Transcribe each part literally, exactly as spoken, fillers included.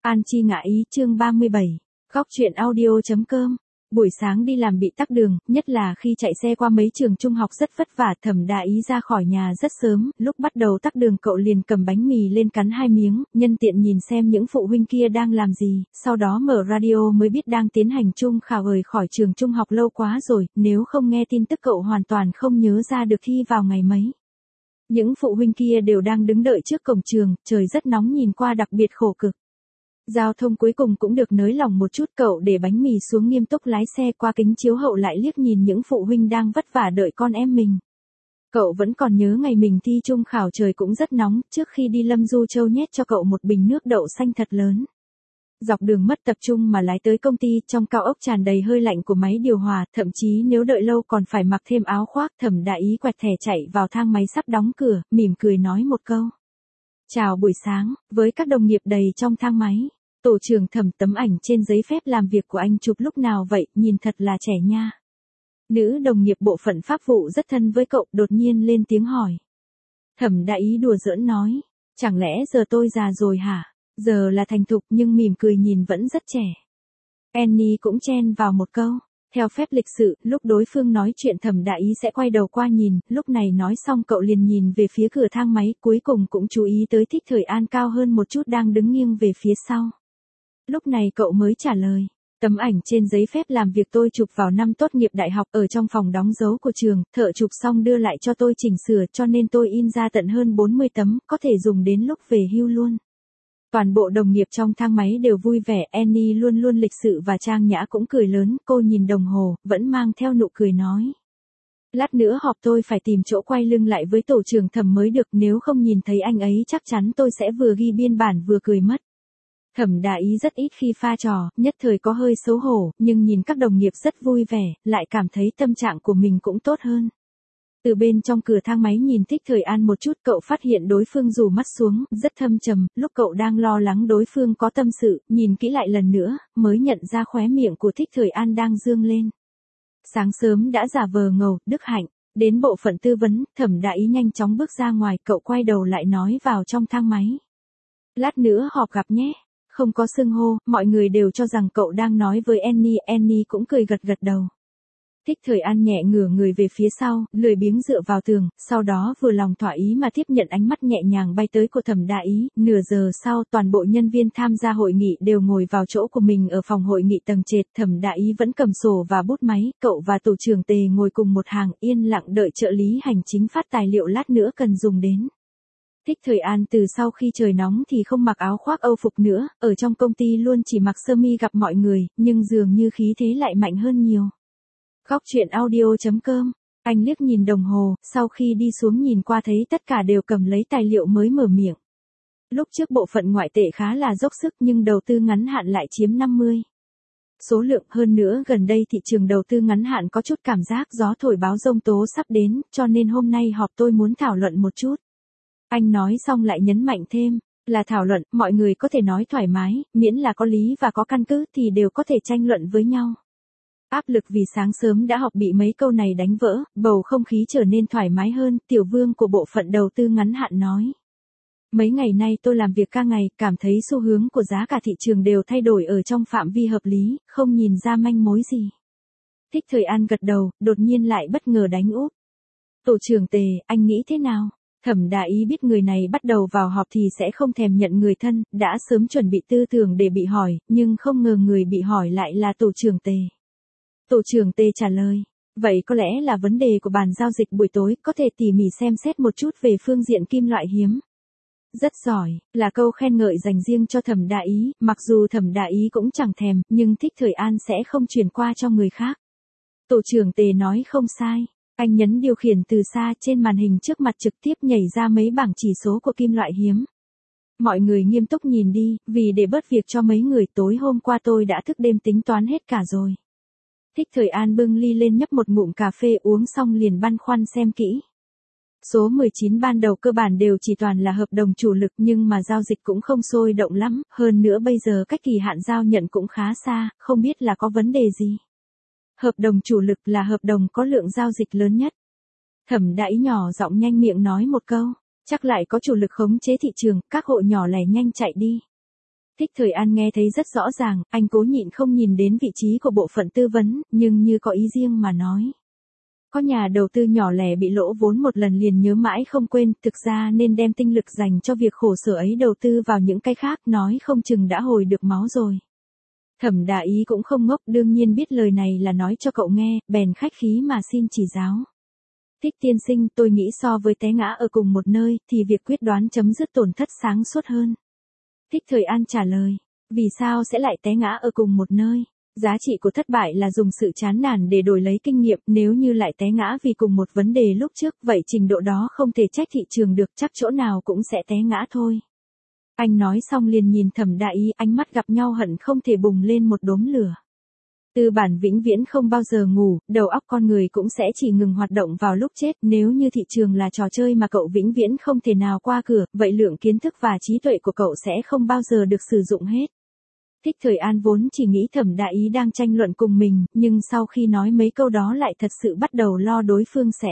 An chi ngã ý chương ba mươi bảy. Góc truyện audio.com. Buổi sáng đi làm bị tắc đường, nhất là khi chạy xe qua mấy trường trung học rất vất vả. Thẩm Đa Ý ra khỏi nhà rất sớm, lúc bắt đầu tắc đường cậu liền cầm bánh mì lên cắn hai miếng, nhân tiện nhìn xem những phụ huynh kia đang làm gì, sau đó mở radio mới biết đang tiến hành trung khảo rời khỏi trường trung học lâu quá rồi, nếu không nghe tin tức cậu hoàn toàn không nhớ ra được thi vào ngày mấy. Những phụ huynh kia đều đang đứng đợi trước cổng trường, trời rất nóng nhìn qua đặc biệt khổ cực. Giao thông cuối cùng cũng được nới lỏng một chút, cậu để bánh mì xuống nghiêm túc lái xe qua kính chiếu hậu lại liếc nhìn những phụ huynh đang vất vả đợi con em mình. Cậu vẫn còn nhớ ngày mình thi trung khảo trời cũng rất nóng, trước khi đi Lâm Du Châu nhét cho cậu một bình nước đậu xanh thật lớn. Dọc đường mất tập trung mà lái tới công ty, trong cao ốc tràn đầy hơi lạnh của máy điều hòa, thậm chí nếu đợi lâu còn phải mặc thêm áo khoác. Thẩm Đa Ý quẹt thẻ chạy vào thang máy sắp đóng cửa, mỉm cười nói một câu. Chào buổi sáng, với các đồng nghiệp đầy trong thang máy. Tổ trưởng Thẩm, tấm ảnh trên giấy phép làm việc của anh chụp lúc nào vậy, nhìn thật là trẻ nha. Nữ đồng nghiệp bộ phận pháp vụ rất thân với cậu, đột nhiên lên tiếng hỏi. Thẩm Đa Ý đùa giỡn nói, chẳng lẽ giờ tôi già rồi hả? Giờ là thành thục nhưng mỉm cười nhìn vẫn rất trẻ. Annie cũng chen vào một câu. Theo phép lịch sự, lúc đối phương nói chuyện Thẩm Đa Ý sẽ quay đầu qua nhìn, lúc này nói xong cậu liền nhìn về phía cửa thang máy, cuối cùng cũng chú ý tới Thích Thời An cao hơn một chút đang đứng nghiêng về phía sau. Lúc này cậu mới trả lời. Tấm ảnh trên giấy phép làm việc tôi chụp vào năm tốt nghiệp đại học ở trong phòng đóng dấu của trường, thợ chụp xong đưa lại cho tôi chỉnh sửa cho nên tôi in ra tận hơn bốn mươi tấm, có thể dùng đến lúc về hưu luôn. Toàn bộ đồng nghiệp trong thang máy đều vui vẻ, Annie luôn luôn lịch sự và trang nhã cũng cười lớn, cô nhìn đồng hồ, vẫn mang theo nụ cười nói. Lát nữa họp tôi phải tìm chỗ quay lưng lại với tổ trưởng Thẩm mới được, nếu không nhìn thấy anh ấy chắc chắn tôi sẽ vừa ghi biên bản vừa cười mất. Thẩm Đa Ý rất ít khi pha trò, nhất thời có hơi xấu hổ, nhưng nhìn các đồng nghiệp rất vui vẻ, lại cảm thấy tâm trạng của mình cũng tốt hơn. Từ bên trong cửa thang máy nhìn Thích Thời An một chút, cậu phát hiện đối phương rủ mắt xuống, rất thâm trầm, lúc cậu đang lo lắng đối phương có tâm sự, nhìn kỹ lại lần nữa, mới nhận ra khóe miệng của Thích Thời An đang dương lên. Sáng sớm đã giả vờ ngầu, đức hạnh, đến bộ phận tư vấn, Thẩm Đa Ý nhanh chóng bước ra ngoài, cậu quay đầu lại nói vào trong thang máy. Lát nữa họp gặp nhé. Không có xưng hô, mọi người đều cho rằng cậu đang nói với Annie, Annie cũng cười gật gật đầu. Thích Thời An nhẹ ngửa người về phía sau, lười biếng dựa vào tường, sau đó vừa lòng thỏa ý mà tiếp nhận ánh mắt nhẹ nhàng bay tới của Thẩm Đa Ý. Nửa giờ sau, toàn bộ nhân viên tham gia hội nghị đều ngồi vào chỗ của mình ở phòng hội nghị tầng trệt. Thẩm Đa Ý vẫn cầm sổ và bút máy, cậu và tổ trưởng Tề ngồi cùng một hàng, yên lặng đợi trợ lý hành chính phát tài liệu lát nữa cần dùng đến. Thích Thời An từ sau khi trời nóng thì không mặc áo khoác Âu phục nữa, ở trong công ty luôn chỉ mặc sơ mi gặp mọi người, nhưng dường như khí thế lại mạnh hơn nhiều. Góc truyện audio.com, anh liếc nhìn đồng hồ, sau khi đi xuống nhìn qua thấy tất cả đều cầm lấy tài liệu mới mở miệng. Lúc trước bộ phận ngoại tệ khá là dốc sức nhưng đầu tư ngắn hạn lại chiếm năm mươi. Số lượng, hơn nữa gần đây thị trường đầu tư ngắn hạn có chút cảm giác gió thổi báo giông tố sắp đến, cho nên hôm nay họp tôi muốn thảo luận một chút. Anh nói xong lại nhấn mạnh thêm, là thảo luận, mọi người có thể nói thoải mái, miễn là có lý và có căn cứ thì đều có thể tranh luận với nhau. Áp lực vì sáng sớm đã học bị mấy câu này đánh vỡ, bầu không khí trở nên thoải mái hơn, Tiểu Vương của bộ phận đầu tư ngắn hạn nói. Mấy ngày nay tôi làm việc ca ngày, cảm thấy xu hướng của giá cả thị trường đều thay đổi ở trong phạm vi hợp lý, không nhìn ra manh mối gì. Thích Thời An gật đầu, đột nhiên lại bất ngờ đánh úp. Tổ trưởng Tề, anh nghĩ thế nào? Thẩm Đa Ý biết người này bắt đầu vào họp thì sẽ không thèm nhận người thân, đã sớm chuẩn bị tư tưởng để bị hỏi, nhưng không ngờ người bị hỏi lại là tổ trưởng Tề. Tổ trưởng Tề trả lời, vậy có lẽ là vấn đề của bàn giao dịch buổi tối, có thể tỉ mỉ xem xét một chút về phương diện kim loại hiếm. Rất giỏi, là câu khen ngợi dành riêng cho Thẩm Đa Ý, mặc dù Thẩm Đa Ý cũng chẳng thèm, nhưng Thích Thời An sẽ không chuyển qua cho người khác. Tổ trưởng Tề nói không sai. Anh nhấn điều khiển từ xa, trên màn hình trước mặt trực tiếp nhảy ra mấy bảng chỉ số của kim loại hiếm. Mọi người nghiêm túc nhìn đi, vì để bớt việc cho mấy người tối hôm qua tôi đã thức đêm tính toán hết cả rồi. Thích Thời An bưng ly lên nhấp một ngụm cà phê, uống xong liền băn khoăn xem kỹ. Số mười chín ban đầu cơ bản đều chỉ toàn là hợp đồng chủ lực nhưng mà giao dịch cũng không sôi động lắm, hơn nữa bây giờ cách kỳ hạn giao nhận cũng khá xa, không biết là có vấn đề gì. Hợp đồng chủ lực là hợp đồng có lượng giao dịch lớn nhất. Thẩm Đa Ý nhỏ giọng nhanh miệng nói một câu, chắc lại có chủ lực khống chế thị trường, các hộ nhỏ lẻ nhanh chạy đi. Thích Thời An nghe thấy rất rõ ràng, anh cố nhịn không nhìn đến vị trí của bộ phận tư vấn, nhưng như có ý riêng mà nói. Có nhà đầu tư nhỏ lẻ bị lỗ vốn một lần liền nhớ mãi không quên, thực ra nên đem tinh lực dành cho việc khổ sở ấy đầu tư vào những cái khác, nói không chừng đã hồi được máu rồi. Thẩm Đà Ý cũng không ngốc, đương nhiên biết lời này là nói cho cậu nghe, bèn khách khí mà xin chỉ giáo. Thích tiên sinh, tôi nghĩ so với té ngã ở cùng một nơi, thì việc quyết đoán chấm dứt tổn thất sáng suốt hơn. Thích Thời An trả lời, vì sao sẽ lại té ngã ở cùng một nơi? Giá trị của thất bại là dùng sự chán nản để đổi lấy kinh nghiệm, nếu như lại té ngã vì cùng một vấn đề lúc trước, vậy trình độ đó không thể trách thị trường được, chắc chỗ nào cũng sẽ té ngã thôi. Anh nói xong liền nhìn Thẩm Đà Ý, ánh mắt gặp nhau hận không thể bùng lên một đốm lửa. Tư bản vĩnh viễn không bao giờ ngủ, đầu óc con người cũng sẽ chỉ ngừng hoạt động vào lúc chết, nếu như thị trường là trò chơi mà cậu vĩnh viễn không thể nào qua cửa, vậy lượng kiến thức và trí tuệ của cậu sẽ không bao giờ được sử dụng hết. Thích Thời An vốn chỉ nghĩ Thẩm Đà Ý đang tranh luận cùng mình, nhưng sau khi nói mấy câu đó lại thật sự bắt đầu lo đối phương sẽ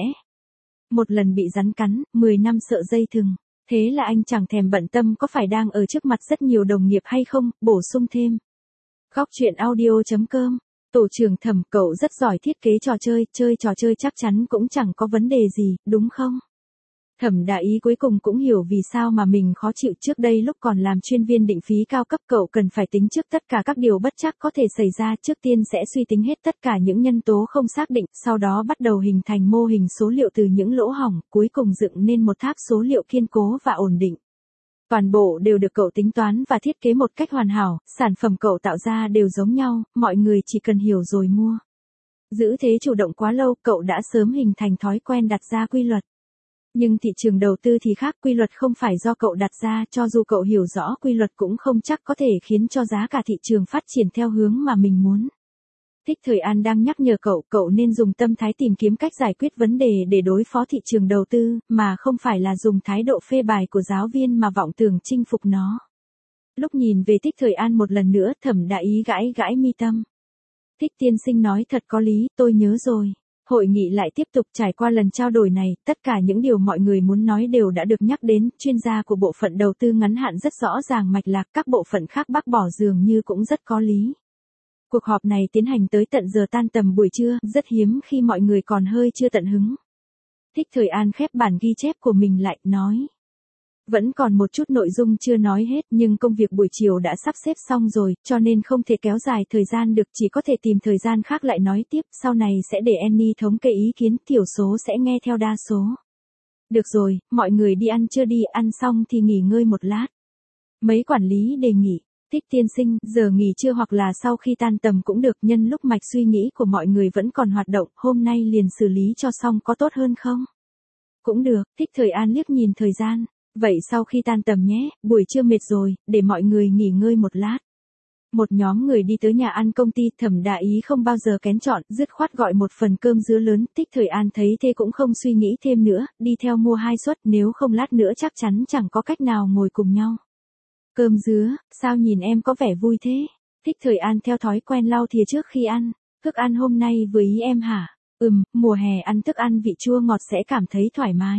một lần bị rắn cắn, mười năm sợ dây thừng. Thế là anh chẳng thèm bận tâm có phải đang ở trước mặt rất nhiều đồng nghiệp hay không, bổ sung thêm. Góc truyện audio chấm com, tổ trưởng Thẩm, cậu rất giỏi thiết kế trò chơi, chơi trò chơi chắc chắn cũng chẳng có vấn đề gì, đúng không? Thẩm Đà Ý cuối cùng cũng hiểu vì sao mà mình khó chịu. Trước đây lúc còn làm chuyên viên định phí cao cấp, cậu cần phải tính trước tất cả các điều bất trắc có thể xảy ra, trước tiên sẽ suy tính hết tất cả những nhân tố không xác định, sau đó bắt đầu hình thành mô hình số liệu từ những lỗ hổng, cuối cùng dựng nên một tháp số liệu kiên cố và ổn định. Toàn bộ đều được cậu tính toán và thiết kế một cách hoàn hảo, sản phẩm cậu tạo ra đều giống nhau, mọi người chỉ cần hiểu rồi mua. Giữ thế chủ động quá lâu, cậu đã sớm hình thành thói quen đặt ra quy luật. Nhưng thị trường đầu tư thì khác, quy luật không phải do cậu đặt ra, cho dù cậu hiểu rõ quy luật cũng không chắc có thể khiến cho giá cả thị trường phát triển theo hướng mà mình muốn. Thích Thời An đang nhắc nhở cậu, cậu nên dùng tâm thái tìm kiếm cách giải quyết vấn đề để đối phó thị trường đầu tư, mà không phải là dùng thái độ phê bài của giáo viên mà vọng tưởng chinh phục nó. Lúc nhìn về Thích Thời An một lần nữa, Thẩm Đà Ý gãi gãi mi tâm. Thích tiên sinh nói thật có lý, tôi nhớ rồi. Hội nghị lại tiếp tục. Trải qua lần trao đổi này, tất cả những điều mọi người muốn nói đều đã được nhắc đến, chuyên gia của bộ phận đầu tư ngắn hạn rất rõ ràng mạch lạc, các bộ phận khác bác bỏ dường như cũng rất có lý. Cuộc họp này tiến hành tới tận giờ tan tầm buổi trưa, rất hiếm khi mọi người còn hơi chưa tận hứng. Thích Thời An khép bản ghi chép của mình lại, nói. Vẫn còn một chút nội dung chưa nói hết, nhưng công việc buổi chiều đã sắp xếp xong rồi, cho nên không thể kéo dài thời gian được, chỉ có thể tìm thời gian khác lại nói tiếp, sau này sẽ để Annie thống kê ý kiến, thiểu số sẽ nghe theo đa số. Được rồi, mọi người đi ăn trưa đi, ăn xong thì nghỉ ngơi một lát. Mấy quản lý đề nghị, Thích tiên sinh, giờ nghỉ trưa hoặc là sau khi tan tầm cũng được, nhân lúc mạch suy nghĩ của mọi người vẫn còn hoạt động, hôm nay liền xử lý cho xong có tốt hơn không? Cũng được, Thích Thời An liếc nhìn thời gian. Vậy sau khi tan tầm nhé, buổi trưa mệt rồi, để mọi người nghỉ ngơi một lát. Một nhóm người đi tới nhà ăn công ty, Thẩm Đà Ý không bao giờ kén chọn, dứt khoát gọi một phần cơm dứa lớn, Thích Thời An thấy thế cũng không suy nghĩ thêm nữa, đi theo mua hai suất, nếu không lát nữa chắc chắn chẳng có cách nào ngồi cùng nhau. Cơm dứa, sao nhìn em có vẻ vui thế? Thích Thời An theo thói quen lau thìa trước khi ăn, thức ăn hôm nay vừa ý em hả? Ừm, mùa hè ăn thức ăn vị chua ngọt sẽ cảm thấy thoải mái.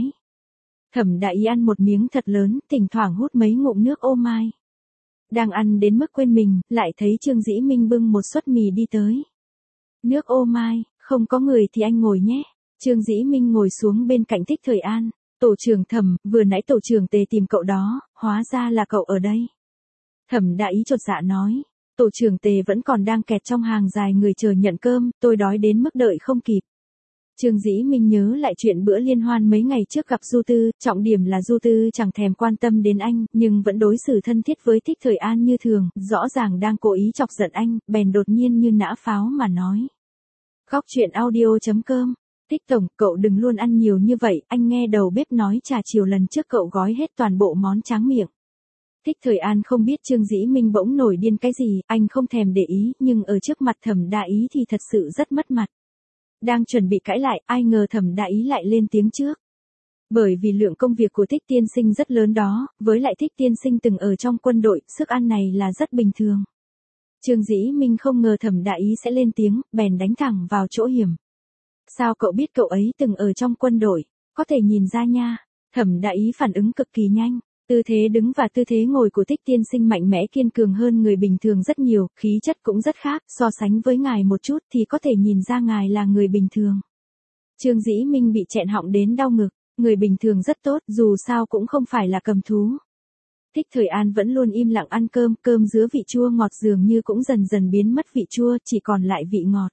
Thẩm Đà Ý ăn một miếng thật lớn, thỉnh thoảng hút mấy ngụm nước ô mai. Đang ăn đến mức quên mình, lại thấy Trương Dĩ Minh bưng một suất mì đi tới. Nước ô mai, không có người thì anh ngồi nhé. Trương Dĩ Minh ngồi xuống bên cạnh Thích Thời An. Tổ trưởng Thẩm, vừa nãy tổ trưởng Tề tìm cậu đó, hóa ra là cậu ở đây. Thẩm Đà Ý chột dạ nói. Tổ trưởng Tề vẫn còn đang kẹt trong hàng dài người chờ nhận cơm, tôi đói đến mức đợi không kịp. Trương Dĩ Minh nhớ lại chuyện bữa liên hoan mấy ngày trước gặp Du Tư, trọng điểm là Du Tư chẳng thèm quan tâm đến anh, nhưng vẫn đối xử thân thiết với Thích Thời An như thường, rõ ràng đang cố ý chọc giận anh, bèn đột nhiên như nã pháo mà nói. Góc truyện audio chấm com, Thích tổng, cậu đừng luôn ăn nhiều như vậy, anh nghe đầu bếp nói trà chiều lần trước cậu gói hết toàn bộ món tráng miệng. Thích Thời An không biết Trương Dĩ Minh bỗng nổi điên cái gì, anh không thèm để ý, nhưng ở trước mặt Thẩm Đà Ý thì thật sự rất mất mặt. Đang chuẩn bị cãi lại, ai ngờ Thẩm Đà Ý lại lên tiếng trước. Bởi vì lượng công việc của Thích tiên sinh rất lớn đó, với lại Thích tiên sinh từng ở trong quân đội, sức ăn này là rất bình thường. Trương Dĩ Minh không ngờ Thẩm Đà Ý sẽ lên tiếng, bèn đánh thẳng vào chỗ hiểm. Sao cậu biết cậu ấy từng ở trong quân đội? Có thể nhìn ra nha. Thẩm Đà Ý phản ứng cực kỳ nhanh. Tư thế đứng và tư thế ngồi của Thích tiên sinh mạnh mẽ kiên cường hơn người bình thường rất nhiều, khí chất cũng rất khác, so sánh với ngài một chút thì có thể nhìn ra ngài là người bình thường. Trương Dĩ Minh bị chẹn họng đến đau ngực, người bình thường rất tốt, dù sao cũng không phải là cầm thú. Thích Thời An vẫn luôn im lặng ăn cơm, cơm dứa vị chua ngọt dường như cũng dần dần biến mất vị chua, chỉ còn lại vị ngọt.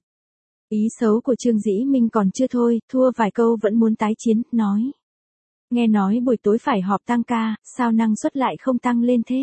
Ý xấu của Trương Dĩ Minh còn chưa thôi, thua vài câu vẫn muốn tái chiến, nói. Nghe nói buổi tối phải họp tăng ca, sao năng suất lại không tăng lên thế?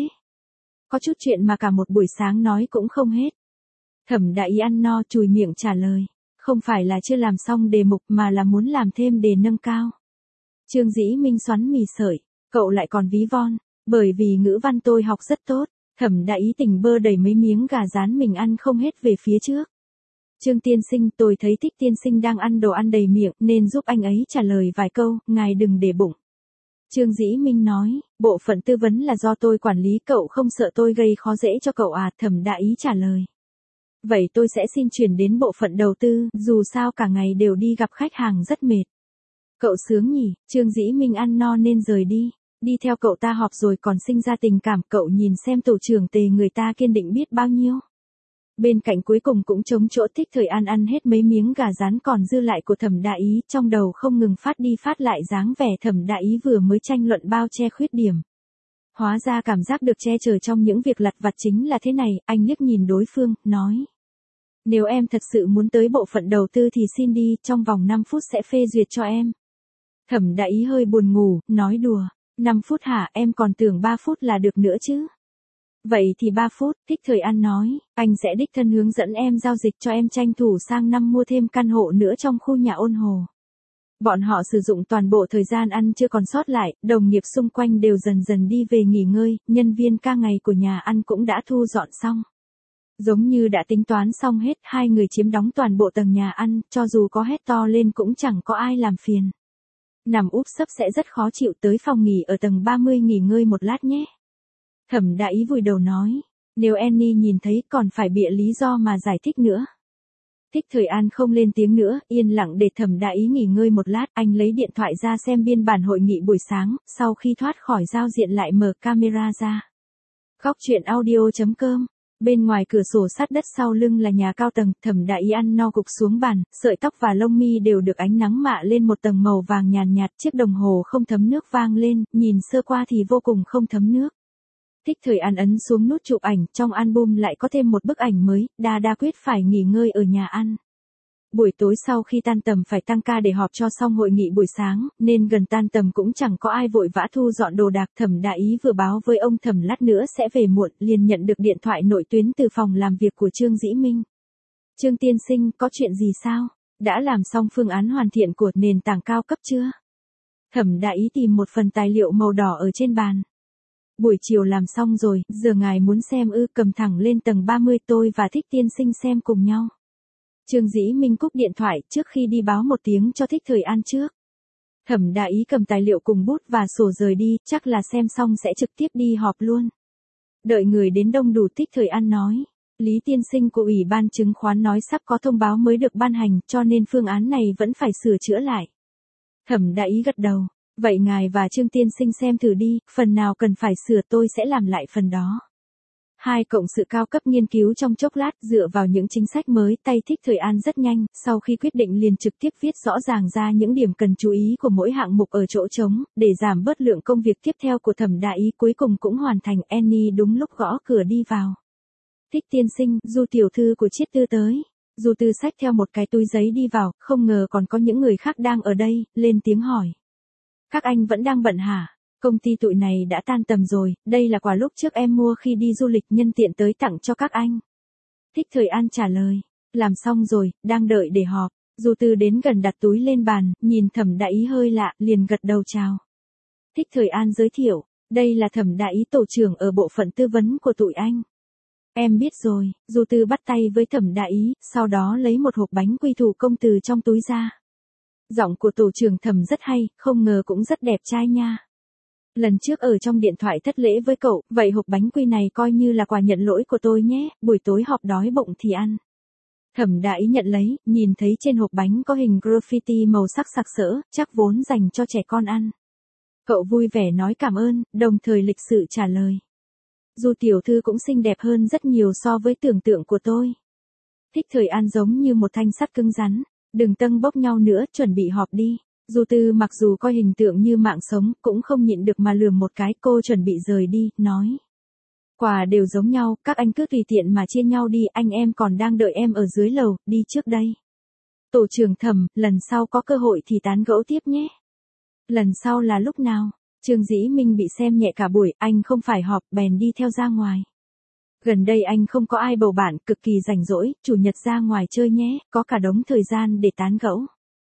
Có chút chuyện mà cả một buổi sáng nói cũng không hết. Thẩm Đại Ý ăn no chùi miệng trả lời. Không phải là chưa làm xong đề mục mà là muốn làm thêm đề nâng cao. Trương Dĩ Minh xoắn mì sợi, cậu lại còn ví von, bởi vì ngữ văn tôi học rất tốt. Thẩm Đại Ý tỉnh bơ đẩy mấy miếng gà rán mình ăn không hết về phía trước. Trương tiên sinh, tôi thấy Thích tiên sinh đang ăn đồ ăn đầy miệng nên giúp anh ấy trả lời vài câu, ngài đừng để bụng. Trương Dĩ Minh nói, bộ phận tư vấn là do tôi quản lý, cậu không sợ tôi gây khó dễ cho cậu à? Thẩm Đại Ý trả lời. Vậy tôi sẽ xin chuyển đến bộ phận đầu tư, dù sao cả ngày đều đi gặp khách hàng rất mệt. Cậu sướng nhỉ? Trương Dĩ Minh ăn no nên rời đi. Đi theo cậu ta họp rồi còn sinh ra tình cảm, cậu nhìn xem tổ trưởng Tề người ta kiên định biết bao nhiêu. Bên cạnh cuối cùng cũng trống chỗ. Thích Thời An ăn hết mấy miếng gà rán còn dư lại của Thẩm Đại Ý, trong đầu không ngừng phát đi phát lại dáng vẻ Thẩm Đại Ý vừa mới tranh luận bao che khuyết điểm. Hóa ra cảm giác được che chở trong những việc lặt vặt chính là thế này, anh liếc nhìn đối phương, nói. Nếu em thật sự muốn tới bộ phận đầu tư thì xin đi, trong vòng năm phút sẽ phê duyệt cho em. Thẩm Đại Ý hơi buồn ngủ, nói đùa, năm phút hả, em còn tưởng ba phút là được nữa chứ. Vậy thì ba phút, Thích Thời An nói, anh sẽ đích thân hướng dẫn em giao dịch cho em tranh thủ sang năm mua thêm căn hộ nữa trong khu nhà Ôn Hồ. Bọn họ sử dụng toàn bộ thời gian ăn chưa còn sót lại, đồng nghiệp xung quanh đều dần dần đi về nghỉ ngơi, nhân viên ca ngày của nhà ăn cũng đã thu dọn xong. Giống như đã tính toán xong hết, hai người chiếm đóng toàn bộ tầng nhà ăn, cho dù có hét to lên cũng chẳng có ai làm phiền. Nằm úp sấp sẽ rất khó chịu, tới phòng nghỉ ở tầng ba mươi nghỉ ngơi một lát nhé. Thẩm Đại Ý vùi đầu nói, nếu Annie nhìn thấy còn phải bịa lý do mà giải thích nữa. Thích Thời An không lên tiếng nữa, yên lặng để Thẩm Đại Ý nghỉ ngơi một lát, anh lấy điện thoại ra xem biên bản hội nghị buổi sáng, sau khi thoát khỏi giao diện lại mở camera ra. Góc truyện audio chấm com. Bên ngoài cửa sổ sát đất sau lưng là nhà cao tầng, Thẩm Đại Ý ăn no gục xuống bàn, sợi tóc và lông mi đều được ánh nắng mạ lên một tầng màu vàng nhàn nhạt, chiếc đồng hồ không thấm nước vang lên, nhìn sơ qua thì vô cùng không thấm nước. Thích Thời An ấn xuống nút chụp ảnh, trong album lại có thêm một bức ảnh mới, Đa Đa quyết phải nghỉ ngơi ở nhà ăn. Buổi tối sau khi tan tầm phải tăng ca để họp cho xong hội nghị buổi sáng, nên gần tan tầm cũng chẳng có ai vội vã thu dọn đồ đạc. Thẩm Đại Ý vừa báo với ông Thẩm lát nữa sẽ về muộn, liền nhận được điện thoại nội tuyến từ phòng làm việc của Trương Dĩ Minh. Trương tiên sinh, có chuyện gì sao? Đã làm xong phương án hoàn thiện của nền tảng cao cấp chưa? Thẩm Đại Ý tìm một phần tài liệu màu đỏ ở trên bàn. Buổi chiều làm xong rồi, giờ ngài muốn xem ư? Cầm thẳng lên tầng ba mươi, tôi và Thích tiên sinh xem cùng nhau. Trương Dĩ Minh cúp điện thoại, trước khi đi báo một tiếng cho Thích Thời An trước. Thẩm Đại Ý cầm tài liệu cùng bút và sổ rời đi, chắc là xem xong sẽ trực tiếp đi họp luôn. Đợi người đến đông đủ, Thích Thời An nói. Lý tiên sinh của Ủy ban chứng khoán nói sắp có thông báo mới được ban hành, cho nên phương án này vẫn phải sửa chữa lại. Thẩm Đại Ý gật đầu. Vậy ngài và Trương tiên sinh xem thử đi, phần nào cần phải sửa tôi sẽ làm lại phần đó. Hai cộng sự cao cấp nghiên cứu trong chốc lát, dựa vào những chính sách mới, tay Thích Thời An rất nhanh, sau khi quyết định liền trực tiếp viết rõ ràng ra những điểm cần chú ý của mỗi hạng mục ở chỗ trống, để giảm bớt lượng công việc tiếp theo của Thẩm Đại Ý. Cuối cùng cũng hoàn thành. Annie đúng lúc gõ cửa đi vào. Thích tiên sinh, Du tiểu thư của Chiết Tư tới. Du Tư xách theo một cái túi giấy đi vào, không ngờ còn có những người khác đang ở đây, lên tiếng hỏi. Các anh vẫn đang bận hả? Công ty tụi này đã tan tầm rồi, đây là quà lúc trước em mua khi đi du lịch, nhân tiện tới tặng cho các anh. Thích Thời An trả lời, làm xong rồi, đang đợi để họp. Du Tư đến gần đặt túi lên bàn, nhìn Thẩm Đại Ý hơi lạ, liền gật đầu chào. Thích Thời An giới thiệu, đây là Thẩm Đại Ý, tổ trưởng ở bộ phận tư vấn của tụi anh. Em biết rồi. Du Tư bắt tay với Thẩm Đại Ý, sau đó lấy một hộp bánh quy thủ công từ trong túi ra. Giọng của tổ trưởng Thẩm rất hay, không ngờ cũng rất đẹp trai nha. Lần trước ở trong điện thoại thất lễ với cậu, vậy hộp bánh quy này coi như là quà nhận lỗi của tôi nhé, buổi tối họp đói bụng thì ăn. Thẩm Đại Ý nhận lấy, nhìn thấy trên hộp bánh có hình graffiti màu sắc sặc sỡ, chắc vốn dành cho trẻ con ăn. Cậu vui vẻ nói cảm ơn, đồng thời lịch sự trả lời. Du tiểu thư cũng xinh đẹp hơn rất nhiều so với tưởng tượng của tôi. Thích Thời An giống như một thanh sắt cứng rắn. Đừng tâng bốc nhau nữa, chuẩn bị họp đi. Du Tư mặc dù coi hình tượng như mạng sống, cũng không nhịn được mà lườm một cái, cô chuẩn bị rời đi, nói. Quà đều giống nhau, các anh cứ tùy tiện mà chia nhau đi, anh em còn đang đợi em ở dưới lầu, đi trước đây. Tổ trưởng Thẩm, lần sau có cơ hội thì tán gẫu tiếp nhé. Lần sau là lúc nào? Trương Dĩ Minh bị xem nhẹ cả buổi, anh không phải họp, bèn đi theo ra ngoài. Gần đây anh không có ai bầu bạn, cực kỳ rảnh rỗi, chủ nhật ra ngoài chơi nhé, có cả đống thời gian để tán gẫu.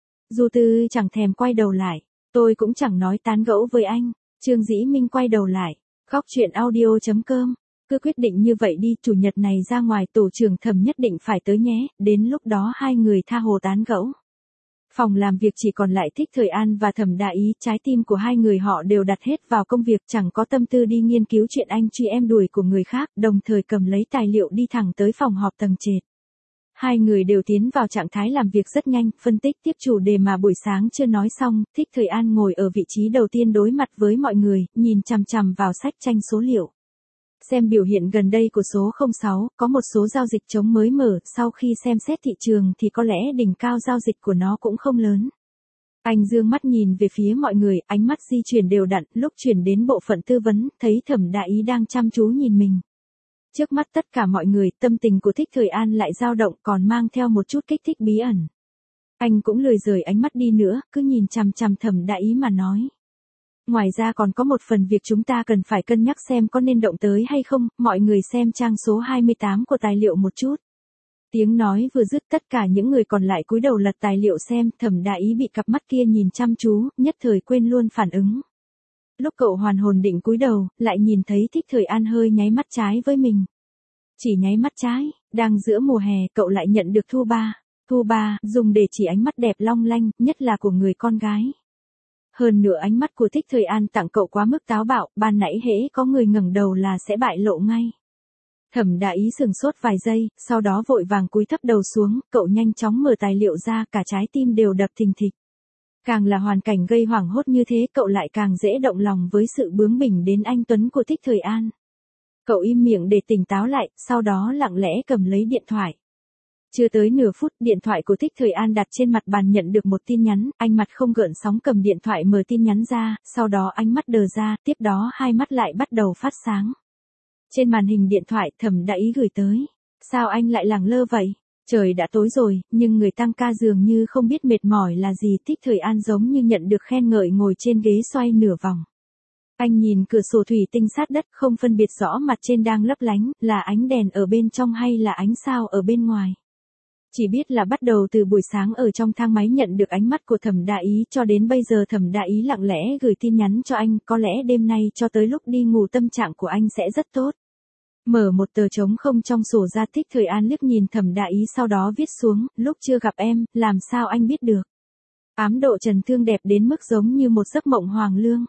Du Tư chẳng thèm quay đầu lại, tôi cũng chẳng nói tán gẫu với anh. Trương Dĩ Minh quay đầu lại, góc chuyện audio chấm com, cứ quyết định như vậy đi, chủ nhật này ra ngoài tổ trưởng Thẩm nhất định phải tới nhé, đến lúc đó hai người tha hồ tán gẫu. Phòng làm việc chỉ còn lại Thích Thời An và Thẩm Đại Ý, trái tim của hai người họ đều đặt hết vào công việc, chẳng có tâm tư đi nghiên cứu chuyện anh truy em đuổi của người khác, đồng thời cầm lấy tài liệu đi thẳng tới phòng họp tầng trệt. Hai người đều tiến vào trạng thái làm việc rất nhanh, phân tích tiếp chủ đề mà buổi sáng chưa nói xong. Thích Thời An ngồi ở vị trí đầu tiên đối mặt với mọi người, nhìn chằm chằm vào sách tranh số liệu. Xem biểu hiện gần đây của số không sáu, có một số giao dịch trống mới mở, sau khi xem xét thị trường thì có lẽ đỉnh cao giao dịch của nó cũng không lớn. Anh dương mắt nhìn về phía mọi người, ánh mắt di chuyển đều đặn, lúc chuyển đến bộ phận tư vấn, thấy Thẩm Đại Ý đang chăm chú nhìn mình. Trước mắt tất cả mọi người, tâm tình của Thích Thời An lại dao động, còn mang theo một chút kích thích bí ẩn. Anh cũng lười rời ánh mắt đi nữa, cứ nhìn chằm chằm Thẩm Đại Ý mà nói. Ngoài ra còn có một phần việc chúng ta cần phải cân nhắc xem có nên động tới hay không, mọi người xem trang số hai mươi tám của tài liệu một chút. Tiếng nói vừa dứt, tất cả những người còn lại cúi đầu lật tài liệu xem, Thẩm Đại Ý bị cặp mắt kia nhìn chăm chú, nhất thời quên luôn phản ứng. Lúc cậu hoàn hồn định cúi đầu, lại nhìn thấy Thích Thời An hơi nháy mắt trái với mình. Chỉ nháy mắt trái, đang giữa mùa hè, cậu lại nhận được thu ba. Thu ba, dùng để chỉ ánh mắt đẹp long lanh, nhất là của người con gái. Hơn nữa ánh mắt của Thích Thời An tặng cậu quá mức táo bạo, ban nãy hễ có người ngẩng đầu là sẽ bại lộ ngay. Thẩm Đại Ý sừng sốt vài giây, sau đó vội vàng cúi thấp đầu xuống, cậu nhanh chóng mở tài liệu ra, cả trái tim đều đập thình thịch. Càng là hoàn cảnh gây hoảng hốt như thế, cậu lại càng dễ động lòng với sự bướng bỉnh đến anh tuấn của Thích Thời An. Cậu im miệng để tỉnh táo lại, sau đó lặng lẽ cầm lấy điện thoại. Chưa tới nửa phút, điện thoại của Thích Thời An đặt trên mặt bàn nhận được một tin nhắn, anh mặt không gợn sóng cầm điện thoại mở tin nhắn ra, sau đó ánh mắt đờ ra, tiếp đó hai mắt lại bắt đầu phát sáng. Trên màn hình điện thoại, Thẩm Đại Ý gửi tới. Sao anh lại lẳng lơ vậy? Trời đã tối rồi, nhưng người tăng ca dường như không biết mệt mỏi là gì. Thích Thời An giống như nhận được khen ngợi ngồi trên ghế xoay nửa vòng. Anh nhìn cửa sổ thủy tinh sát đất, không phân biệt rõ mặt trên đang lấp lánh, là ánh đèn ở bên trong hay là ánh sao ở bên ngoài. Chỉ biết là bắt đầu từ buổi sáng ở trong thang máy nhận được ánh mắt của Thẩm Đại Ý cho đến bây giờ Thẩm Đại Ý lặng lẽ gửi tin nhắn cho anh, có lẽ đêm nay cho tới lúc đi ngủ tâm trạng của anh sẽ rất tốt. Mở một tờ trống không trong sổ ra, Thích Thời An liếc nhìn Thẩm Đại Ý sau đó viết xuống, lúc chưa gặp em, làm sao anh biết được. Ám độ Trần Thương đẹp đến mức giống như một giấc mộng hoàng lương.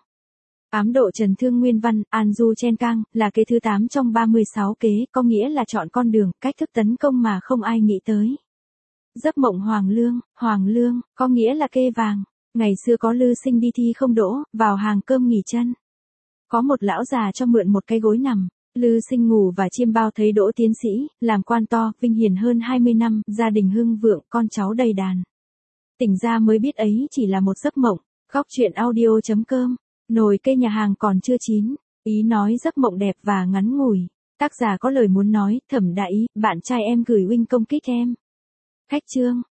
Ám độ Trần Thương nguyên văn, An Du Chen Cang, là kế thứ tám trong ba mươi sáu kế, có nghĩa là chọn con đường, cách thức tấn công mà không ai nghĩ tới. Giấc mộng hoàng lương, hoàng lương, có nghĩa là kê vàng. Ngày xưa có Lư Sinh đi thi không đỗ, vào hàng cơm nghỉ chân. Có một lão già cho mượn một cái gối nằm. Lư Sinh ngủ và chiêm bao thấy đỗ tiến sĩ, làm quan to, vinh hiển hơn hai mươi năm, gia đình hưng vượng, con cháu đầy đàn. Tỉnh ra mới biết ấy chỉ là một giấc mộng. Góc chuyện audio chấm com. Nồi cây nhà hàng còn chưa chín. Ý nói giấc mộng đẹp và ngắn ngủi. Tác giả có lời muốn nói, Thẩm Đại Ý, bạn trai em gửi win công kích em. Khách chương.